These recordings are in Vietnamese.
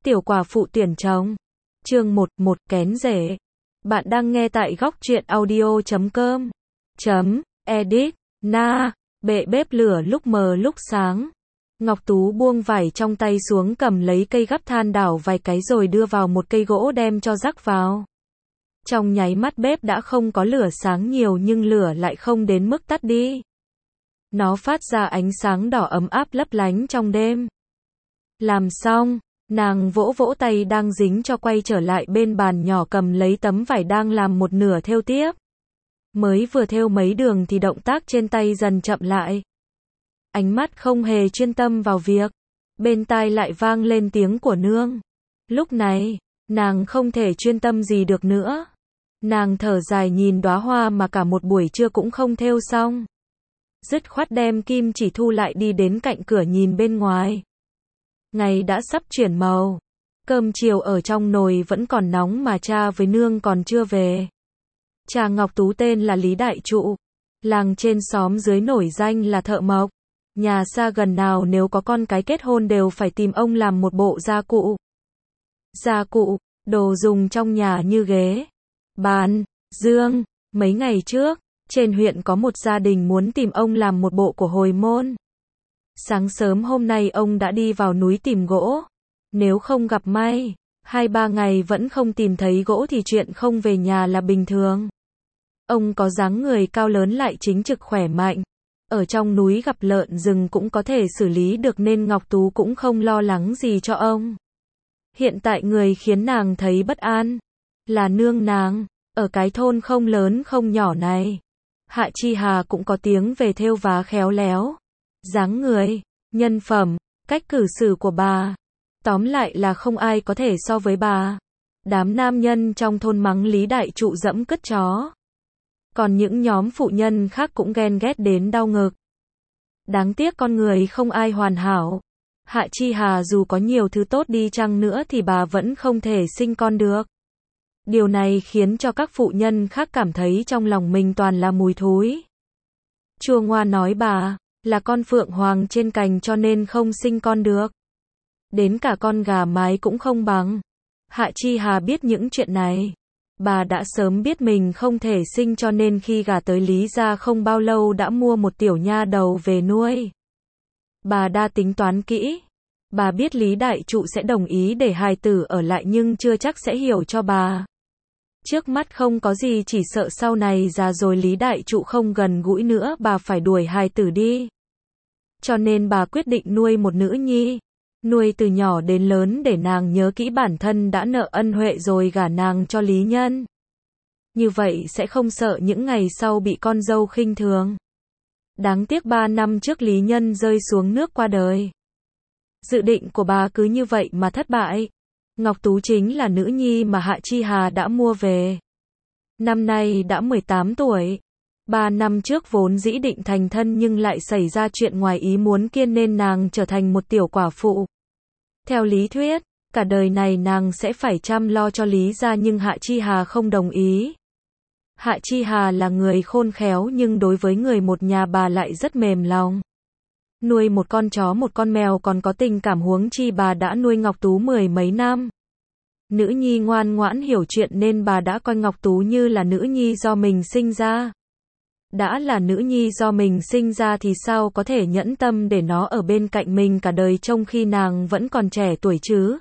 Tiểu quả phụ tuyển chồng. Chương 1, kén rể. Bạn đang nghe tại góc truyện audio.com. Edit. Bệ bếp lửa lúc mờ lúc sáng. Ngọc Tú buông vải trong tay xuống, cầm lấy cây gắp than đảo vài cái rồi đưa vào một cây gỗ đem cho rắc vào. Trong nháy mắt bếp đã không có lửa sáng nhiều nhưng lửa lại không đến mức tắt đi. Nó phát ra ánh sáng đỏ ấm áp lấp lánh trong đêm. Làm xong, nàng vỗ vỗ tay đang dính cho quay trở lại bên bàn nhỏ, cầm lấy tấm vải đang làm một nửa thêu tiếp. Mới vừa thêu mấy đường thì động tác trên tay dần chậm lại. Ánh mắt không hề chuyên tâm vào việc. Bên tai lại vang lên tiếng của nương. Lúc này, nàng không thể chuyên tâm gì được nữa. Nàng thở dài nhìn đóa hoa mà cả một buổi trưa cũng không thêu xong. Dứt khoát đem kim chỉ thu lại, đi đến cạnh cửa nhìn bên ngoài. Ngày đã sắp chuyển màu. Cơm chiều ở trong nồi vẫn còn nóng mà cha với nương còn chưa về. Cha Ngọc Tú tên là Lý Đại Trụ. Làng trên xóm dưới nổi danh là thợ mộc. Nhà xa gần nào nếu có con cái kết hôn đều phải tìm ông làm một bộ gia cụ. Gia cụ, đồ dùng trong nhà như ghế, bàn, giường. Mấy ngày trước, trên huyện có một gia đình muốn tìm ông làm một bộ của hồi môn. Sáng sớm hôm nay ông đã đi vào núi tìm gỗ. Nếu không gặp may, 2-3 ngày vẫn không tìm thấy gỗ thì chuyện không về nhà là bình thường. Ông có dáng người cao lớn lại chính trực khỏe mạnh. Ở trong núi gặp lợn rừng cũng có thể xử lý được nên Ngọc Tú cũng không lo lắng gì cho ông. Hiện tại người khiến nàng thấy bất an là nương nàng. Ở cái thôn không lớn không nhỏ này, Hạ Chi Hà cũng có tiếng về thêu vá khéo léo. Dáng người, nhân phẩm, cách cử xử của bà, tóm lại là không ai có thể so với bà. Đám nam nhân trong thôn mắng Lý Đại Trụ dẫm cứt chó. Còn những nhóm phụ nhân khác cũng ghen ghét đến đau ngực. Đáng tiếc con người không ai hoàn hảo. Hạ Chi Hà dù có nhiều thứ tốt đi chăng nữa thì bà vẫn không thể sinh con được. Điều này khiến cho các phụ nhân khác cảm thấy trong lòng mình toàn là mùi thối. Chua ngoa nói bà là con phượng hoàng trên cành cho nên không sinh con được. Đến cả con gà mái cũng không bằng. Hạ Chi Hà biết những chuyện này. Bà đã sớm biết mình không thể sinh cho nên khi gả tới Lý gia không bao lâu đã mua một tiểu nha đầu về nuôi. Bà đã tính toán kỹ. Bà biết Lý Đại Trụ sẽ đồng ý để hài tử ở lại nhưng chưa chắc sẽ hiểu cho bà. Trước mắt không có gì, chỉ sợ sau này già rồi Lý Đại Trụ không gần gũi nữa, bà phải đuổi hài tử đi. Cho nên bà quyết định nuôi một nữ nhi. Nuôi từ nhỏ đến lớn để nàng nhớ kỹ bản thân đã nợ ân huệ rồi gả nàng cho Lý Nhân. Như vậy sẽ không sợ những ngày sau bị con dâu khinh thường. Đáng tiếc 3 năm trước Lý Nhân rơi xuống nước qua đời. Dự định của bà cứ như vậy mà thất bại. Ngọc Tú chính là nữ nhi mà Hạ Chi Hà đã mua về. Năm nay đã 18 tuổi. 3 năm trước vốn dĩ định thành thân nhưng lại xảy ra chuyện ngoài ý muốn kia nên nàng trở thành một tiểu quả phụ. Theo lý thuyết, cả đời này nàng sẽ phải chăm lo cho Lý gia nhưng Hạ Chi Hà không đồng ý. Hạ Chi Hà là người khôn khéo nhưng đối với người một nhà bà lại rất mềm lòng. Nuôi một con chó một con mèo còn có tình cảm, huống chi bà đã nuôi Ngọc Tú 10 mấy năm. Nữ nhi ngoan ngoãn hiểu chuyện nên bà đã coi Ngọc Tú như là nữ nhi do mình sinh ra. Đã là nữ nhi do mình sinh ra thì sao có thể nhẫn tâm để nó ở bên cạnh mình cả đời trong khi nàng vẫn còn trẻ tuổi chứ.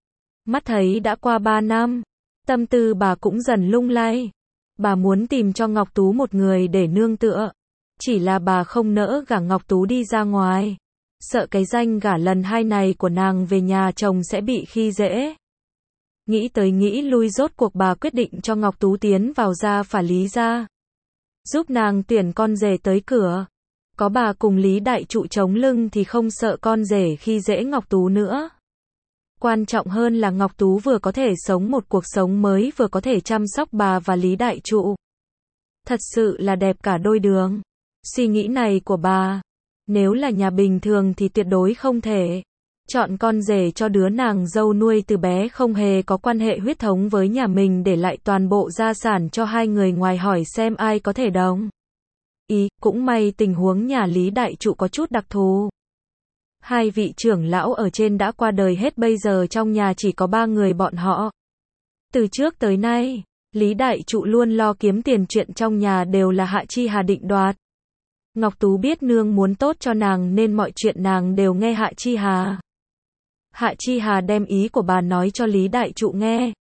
Mắt thấy đã qua 3 năm, tâm tư bà cũng dần lung lay. Bà muốn tìm cho Ngọc Tú một người để nương tựa. Chỉ là bà không nỡ gả Ngọc Tú đi ra ngoài. Sợ cái danh gả lần 2 này của nàng về nhà chồng sẽ bị khi dễ. Nghĩ tới nghĩ lui rốt cuộc bà quyết định cho Ngọc Tú tiến vào gia phả Lý gia. Giúp nàng tuyển con rể tới cửa. Có bà cùng Lý Đại Trụ chống lưng thì không sợ con rể khi dễ Ngọc Tú nữa. Quan trọng hơn là Ngọc Tú vừa có thể sống một cuộc sống mới vừa có thể chăm sóc bà và Lý Đại Trụ. Thật sự là đẹp cả đôi đường. Suy nghĩ này của bà, nếu là nhà bình thường thì tuyệt đối không thể. Chọn con rể cho đứa nàng dâu nuôi từ bé không hề có quan hệ huyết thống với nhà mình, để lại toàn bộ gia sản cho hai người ngoài hỏi xem ai có thể đồng ý. Cũng may tình huống nhà Lý Đại Trụ có chút đặc thù. Hai vị trưởng lão ở trên đã qua đời hết, bây giờ trong nhà chỉ có 3 người bọn họ. Từ trước tới nay, Lý Đại Trụ luôn lo kiếm tiền, chuyện trong nhà đều là Hạ Chi Hà định đoạt. Ngọc Tú biết nương muốn tốt cho nàng nên mọi chuyện nàng đều nghe Hạ Chi Hà. Hạ Chi Hà đem ý của bà nói cho Lý Đại Trụ nghe.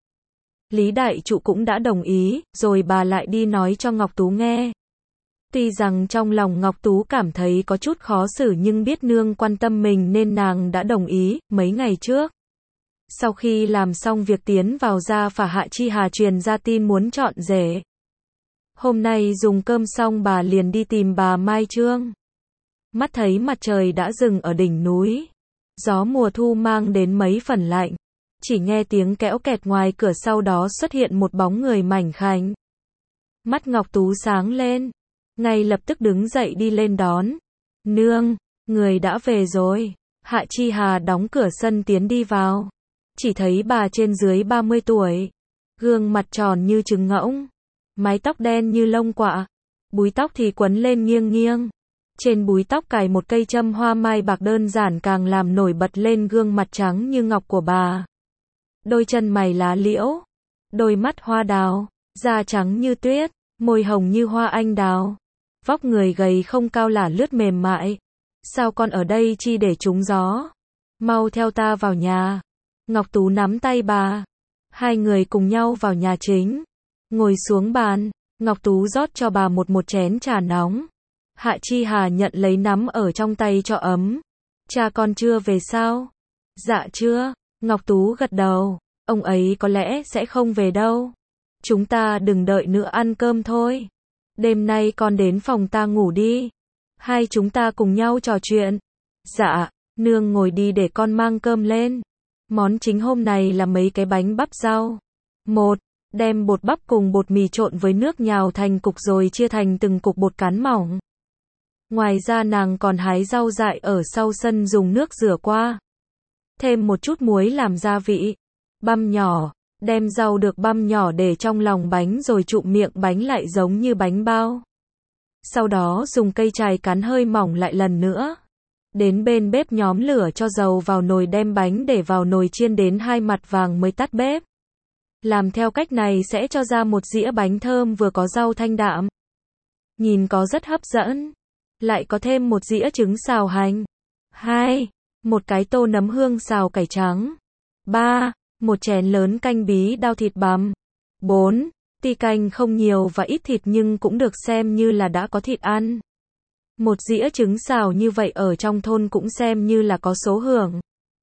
Lý Đại Trụ cũng đã đồng ý, rồi bà lại đi nói cho Ngọc Tú nghe. Tuy rằng trong lòng Ngọc Tú cảm thấy có chút khó xử nhưng biết nương quan tâm mình nên nàng đã đồng ý. Mấy ngày trước, sau khi làm xong việc tiến vào gia phả, Hạ Chi Hà truyền ra tin muốn chọn rể. Hôm nay dùng cơm xong bà liền đi tìm bà Mai Trương. Mắt thấy mặt trời đã dừng ở đỉnh núi. Gió mùa thu mang đến mấy phần lạnh. Chỉ nghe tiếng kéo kẹt ngoài cửa, sau đó xuất hiện một bóng người mảnh khảnh. Mắt Ngọc Tú sáng lên. Ngay lập tức đứng dậy đi lên đón. Nương, người đã về rồi. Hạ Chi Hà đóng cửa sân tiến đi vào. Chỉ thấy bà trên dưới 30 tuổi. Gương mặt tròn như trứng ngỗng. Mái tóc đen như lông quạ. Búi tóc thì quấn lên nghiêng nghiêng. Trên búi tóc cài một cây châm hoa mai bạc đơn giản càng làm nổi bật lên gương mặt trắng như ngọc của bà. Đôi chân mày lá liễu. Đôi mắt hoa đào. Da trắng như tuyết. Môi hồng như hoa anh đào. Vóc người gầy không cao, lả lướt mềm mại. Sao con ở đây chi để trúng gió? Mau theo ta vào nhà. Ngọc Tú nắm tay bà. Hai người cùng nhau vào nhà chính. Ngồi xuống bàn. Ngọc Tú rót cho bà một chén trà nóng. Hạ Chi Hà nhận lấy nắm ở trong tay cho ấm. Cha con chưa về sao? Dạ chưa. Ngọc Tú gật đầu. Ông ấy có lẽ sẽ không về đâu. Chúng ta đừng đợi nữa, ăn cơm thôi. Đêm nay con đến phòng ta ngủ đi. Hai chúng ta cùng nhau trò chuyện. Dạ, nương ngồi đi để con mang cơm lên. Món chính hôm nay là mấy cái bánh bắp rau. Một, đem bột bắp cùng bột mì trộn với nước nhào thành cục rồi chia thành từng cục bột cán mỏng. Ngoài ra nàng còn hái rau dại ở sau sân dùng nước rửa qua. Thêm một chút muối làm gia vị. Băm nhỏ. Đem rau được băm nhỏ để trong lòng bánh rồi trụm miệng bánh lại giống như bánh bao. Sau đó dùng cây chày cán hơi mỏng lại lần nữa. Đến bên bếp nhóm lửa cho dầu vào nồi, đem bánh để vào nồi chiên đến hai mặt vàng mới tắt bếp. Làm theo cách này sẽ cho ra một dĩa bánh thơm vừa có rau thanh đạm. Nhìn có rất hấp dẫn. Lại có thêm một dĩa trứng xào hành. 2. Một cái tô nấm hương xào cải trắng. 3. Một chén lớn canh bí đao thịt bằm. 4. Tuy canh không nhiều và ít thịt nhưng cũng được xem như là đã có thịt ăn. Một dĩa trứng xào như vậy ở trong thôn cũng xem như là có số hưởng.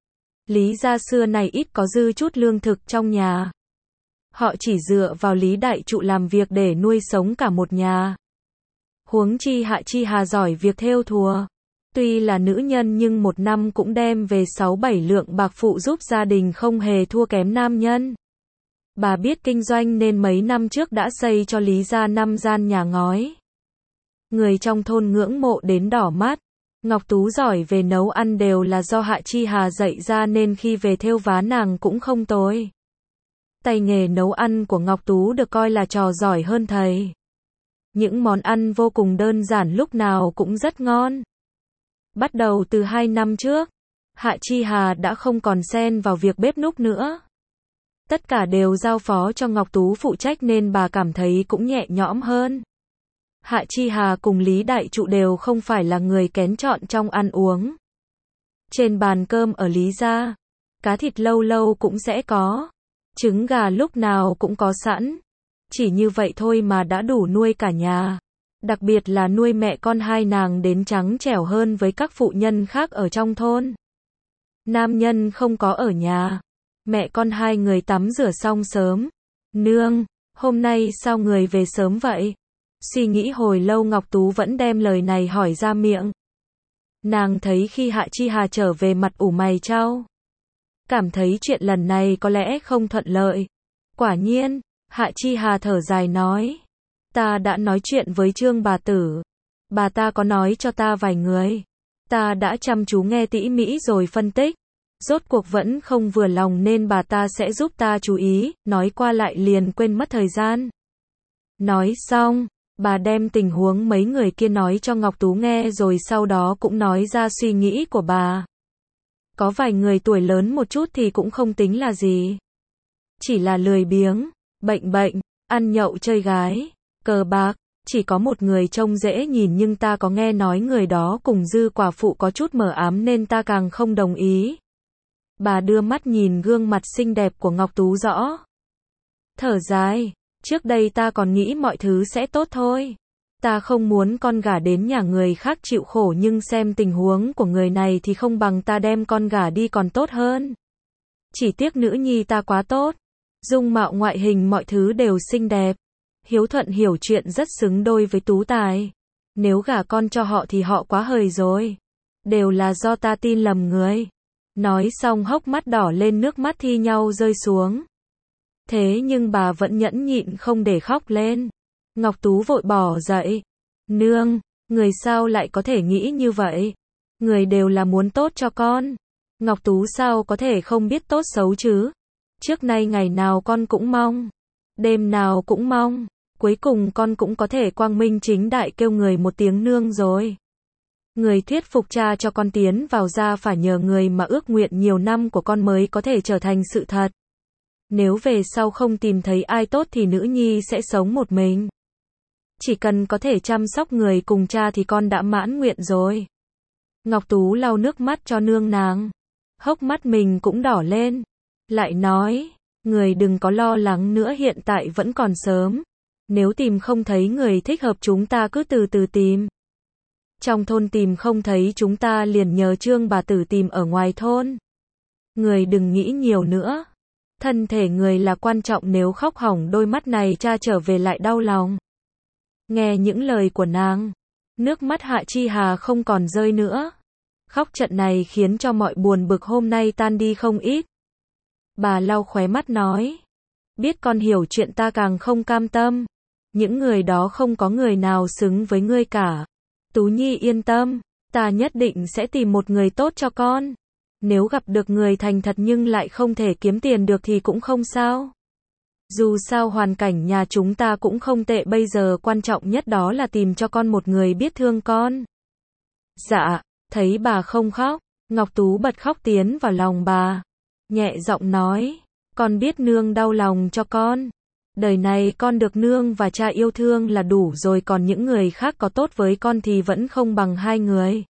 Lý gia xưa này ít có dư chút lương thực trong nhà. Họ chỉ dựa vào Lý Đại Trụ làm việc để nuôi sống cả một nhà. Huống chi Hạ Chi Hà giỏi việc thêu thùa. Tuy là nữ nhân nhưng một năm cũng đem về 6-7 lượng bạc phụ giúp gia đình, không hề thua kém nam nhân. Bà biết kinh doanh nên mấy năm trước đã xây cho Lý gia 5 gian nhà ngói. Người trong thôn ngưỡng mộ đến đỏ mắt. Ngọc Tú giỏi về nấu ăn đều là do Hạ Chi Hà dạy ra nên khi về thêu vá nàng cũng không tồi. Tay nghề nấu ăn của Ngọc Tú được coi là trò giỏi hơn thầy. Những món ăn vô cùng đơn giản lúc nào cũng rất ngon. Bắt đầu từ 2 năm trước, Hạ Chi Hà đã không còn xen vào việc bếp núc nữa. Tất cả đều giao phó cho Ngọc Tú phụ trách nên bà cảm thấy cũng nhẹ nhõm hơn. Hạ Chi Hà cùng Lý Đại Trụ đều không phải là người kén chọn trong ăn uống. Trên bàn cơm ở Lý gia, cá thịt lâu lâu cũng sẽ có, trứng gà lúc nào cũng có sẵn. Chỉ như vậy thôi mà đã đủ nuôi cả nhà. Đặc biệt là nuôi mẹ con hai nàng đến trắng trẻo hơn với các phụ nhân khác ở trong thôn. Nam nhân không có ở nhà. Mẹ con hai người tắm rửa xong sớm. Nương, hôm nay sao người về sớm vậy? Suy nghĩ hồi lâu Ngọc Tú vẫn đem lời này hỏi ra miệng. Nàng thấy khi Hạ Chi Hà trở về mặt ủ mày chau. Cảm thấy chuyện lần này có lẽ không thuận lợi. Quả nhiên, Hạ Chi Hà thở dài nói. Ta đã nói chuyện với Trương bà tử. Bà ta có nói cho ta vài người. Ta đã chăm chú nghe tỉ mỉ rồi phân tích. Rốt cuộc vẫn không vừa lòng nên bà ta sẽ giúp ta chú ý, nói qua lại liền quên mất thời gian. Nói xong, bà đem tình huống mấy người kia nói cho Ngọc Tú nghe rồi sau đó cũng nói ra suy nghĩ của bà. Có vài người tuổi lớn một chút thì cũng không tính là gì. Chỉ là lười biếng, bệnh, ăn nhậu chơi gái, cờ bạc. Chỉ có một người trông dễ nhìn nhưng ta có nghe nói người đó cùng Dư quả phụ có chút mờ ám nên ta càng không đồng ý. Bà đưa mắt nhìn gương mặt xinh đẹp của Ngọc Tú rõ. Thở dài, trước đây ta còn nghĩ mọi thứ sẽ tốt thôi. Ta không muốn con gả đến nhà người khác chịu khổ nhưng xem tình huống của người này thì không bằng ta đem con gả đi còn tốt hơn. Chỉ tiếc nữ nhi ta quá tốt. Dung mạo ngoại hình mọi thứ đều xinh đẹp. Hiếu thuận hiểu chuyện rất xứng đôi với Tú Tài. Nếu gả con cho họ thì họ quá hời rồi. Đều là do ta tin lầm người. Nói xong hốc mắt đỏ lên nước mắt thi nhau rơi xuống. Thế nhưng bà vẫn nhẫn nhịn không để khóc lên. Ngọc Tú vội bỏ dậy. Nương, người sao lại có thể nghĩ như vậy? Người đều là muốn tốt cho con. Ngọc Tú sao có thể không biết tốt xấu chứ? Trước nay ngày nào con cũng mong. Đêm nào cũng mong. Cuối cùng con cũng có thể quang minh chính đại kêu người một tiếng nương rồi. Người thuyết phục cha cho con tiến vào gia phải nhờ người mà ước nguyện nhiều năm của con mới có thể trở thành sự thật. Nếu về sau không tìm thấy ai tốt thì nữ nhi sẽ sống một mình. Chỉ cần có thể chăm sóc người cùng cha thì con đã mãn nguyện rồi. Ngọc Tú lau nước mắt cho nương nàng. Hốc mắt mình cũng đỏ lên. Lại nói, người đừng có lo lắng nữa, hiện tại vẫn còn sớm. Nếu tìm không thấy người thích hợp chúng ta cứ từ từ tìm. Trong thôn tìm không thấy chúng ta liền nhờ Trương bà tử tìm ở ngoài thôn. Người đừng nghĩ nhiều nữa. Thân thể người là quan trọng, nếu khóc hỏng đôi mắt này cha trở về lại đau lòng. Nghe những lời của nàng, nước mắt Hạ Chi Hà không còn rơi nữa. Khóc trận này khiến cho mọi buồn bực hôm nay tan đi không ít. Bà lau khóe mắt nói, biết con hiểu chuyện ta càng không cam tâm. Những người đó không có người nào xứng với ngươi cả. Tú Nhi yên tâm, ta nhất định sẽ tìm một người tốt cho con. Nếu gặp được người thành thật nhưng lại không thể kiếm tiền được thì cũng không sao. Dù sao hoàn cảnh nhà chúng ta cũng không tệ, bây giờ quan trọng nhất đó là tìm cho con một người biết thương con. Dạ, thấy bà không khóc, Ngọc Tú bật khóc tiến vào lòng bà. Nhẹ giọng nói, con biết nương đau lòng cho con. Đời này con được nương và cha yêu thương là đủ rồi, còn những người khác có tốt với con thì vẫn không bằng hai người.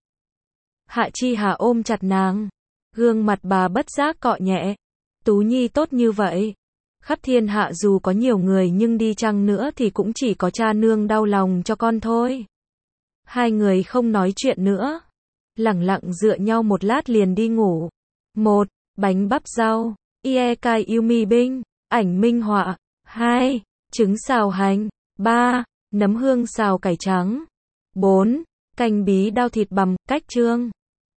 Hạ Chi Hà ôm chặt nàng. Gương mặt bà bất giác cọ nhẹ. Tú Nhi tốt như vậy. Khắp thiên hạ dù có nhiều người nhưng đi chăng nữa thì cũng chỉ có cha nương đau lòng cho con thôi. Hai người không nói chuyện nữa. Lẳng lặng dựa nhau một lát liền đi ngủ. 1. Bánh bắp rau. Iekai Yumi Binh. Ảnh minh họa. 2. Trứng xào hành. 3. Nấm hương xào cải trắng. 4. Canh bí đao thịt bằm. Cách chương.